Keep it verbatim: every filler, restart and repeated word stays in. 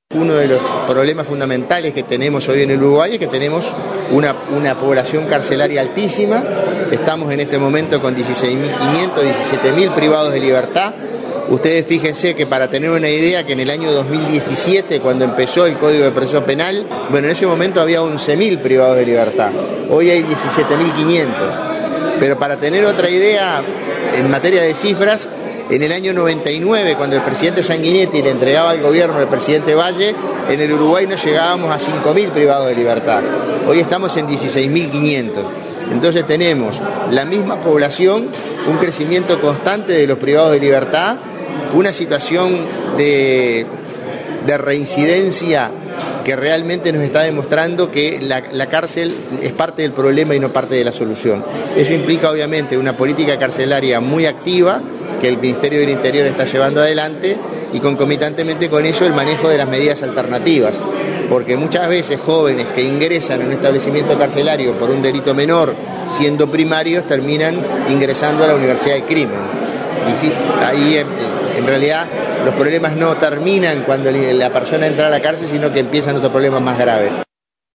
Uno de los problemas fundamentales que tenemos hoy en el Uruguay es que tenemos una, una población carcelaria altísima. Estamos en este momento con dieciséis mil quinientos, diecisiete mil privados de libertad. Ustedes fíjense que, para tener una idea, que en el año dos mil diecisiete, cuando empezó el Código de Proceso Penal, bueno, en ese momento había once mil privados de libertad. Hoy hay diecisiete mil quinientos. Pero para tener otra idea, en materia de cifras, en el año noventa y nueve, cuando el presidente Sanguinetti le entregaba el gobierno al presidente Valle, en el Uruguay no llegábamos a cinco mil privados de libertad. Hoy estamos en dieciséis mil quinientos. Entonces tenemos la misma población, un crecimiento constante de los privados de libertad, una situación de, de reincidencia que realmente nos está demostrando que la, la cárcel es parte del problema y no parte de la solución. Eso implica, obviamente, una política carcelaria muy activa que el Ministerio del Interior está llevando adelante, y concomitantemente con ello el manejo de las medidas alternativas, porque muchas veces jóvenes que ingresan en un establecimiento carcelario por un delito menor, siendo primarios, terminan ingresando a la Universidad del Crimen. Y sí, ahí en, en realidad los problemas no terminan cuando la persona entra a la cárcel, sino que empiezan otros problemas más graves.